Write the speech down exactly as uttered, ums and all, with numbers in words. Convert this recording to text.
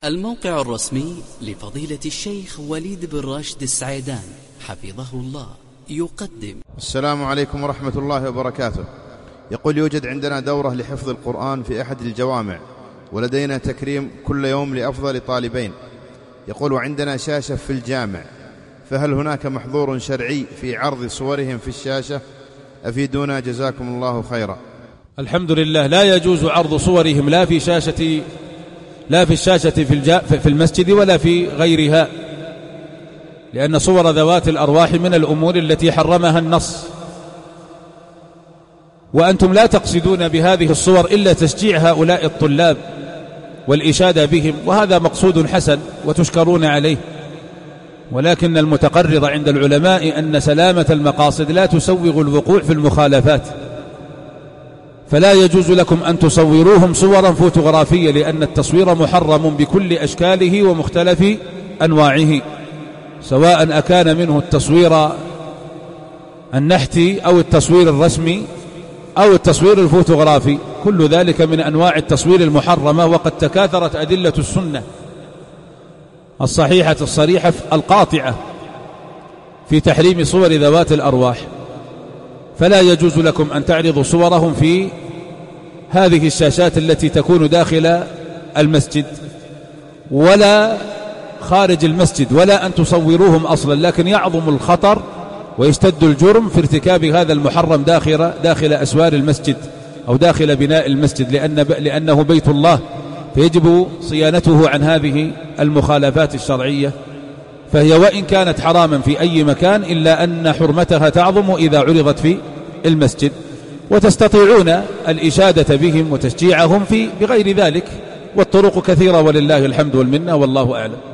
الموقع الرسمي لفضيلة الشيخ وليد بن راشد السعيدان حفظه الله يقدم. السلام عليكم ورحمة الله وبركاته. يقول: يوجد عندنا دورة لحفظ القرآن في أحد الجوامع، ولدينا تكريم كل يوم لأفضل طالبين. يقول: وعندنا شاشة في الجامع، فهل هناك محظور شرعي في عرض صورهم في الشاشة؟ أفيدونا جزاكم الله خيرا. الحمد لله، لا يجوز عرض صورهم لا في شاشة لا في الشاشة في, الجا في المسجد ولا في غيرها، لأن صور ذوات الأرواح من الأمور التي حرمها النص، وأنتم لا تقصدون بهذه الصور إلا تشجيع هؤلاء الطلاب والإشادة بهم، وهذا مقصود حسن وتشكرون عليه، ولكن المتقرر عند العلماء أن سلامة المقاصد لا تسوغ الوقوع في المخالفات، فلا يجوز لكم أن تصوروهم صورا فوتوغرافية، لأن التصوير محرم بكل أشكاله ومختلف أنواعه، سواء أكان منه التصوير النحتي أو التصوير الرسمي أو التصوير الفوتوغرافي، كل ذلك من أنواع التصوير المحرمة. وقد تكاثرت أدلة السنة الصحيحة الصريحة القاطعة في تحريم صور ذوات الأرواح، فلا يجوز لكم أن تعرضوا صورهم في هذه الشاشات التي تكون داخل المسجد ولا خارج المسجد، ولا أن تصوروهم أصلا، لكن يعظم الخطر ويشتد الجرم في ارتكاب هذا المحرم داخل, داخل أسوار المسجد أو داخل بناء المسجد، لأن لأنه بيت الله، فيجب صيانته عن هذه المخالفات الشرعية، فهي وإن كانت حراما في أي مكان إلا أن حرمتها تعظم إذا عرضت في المسجد، وتستطيعون الإشادة بهم وتشجيعهم في بغير ذلك، والطرق كثيرة ولله الحمد والمنة، والله أعلم.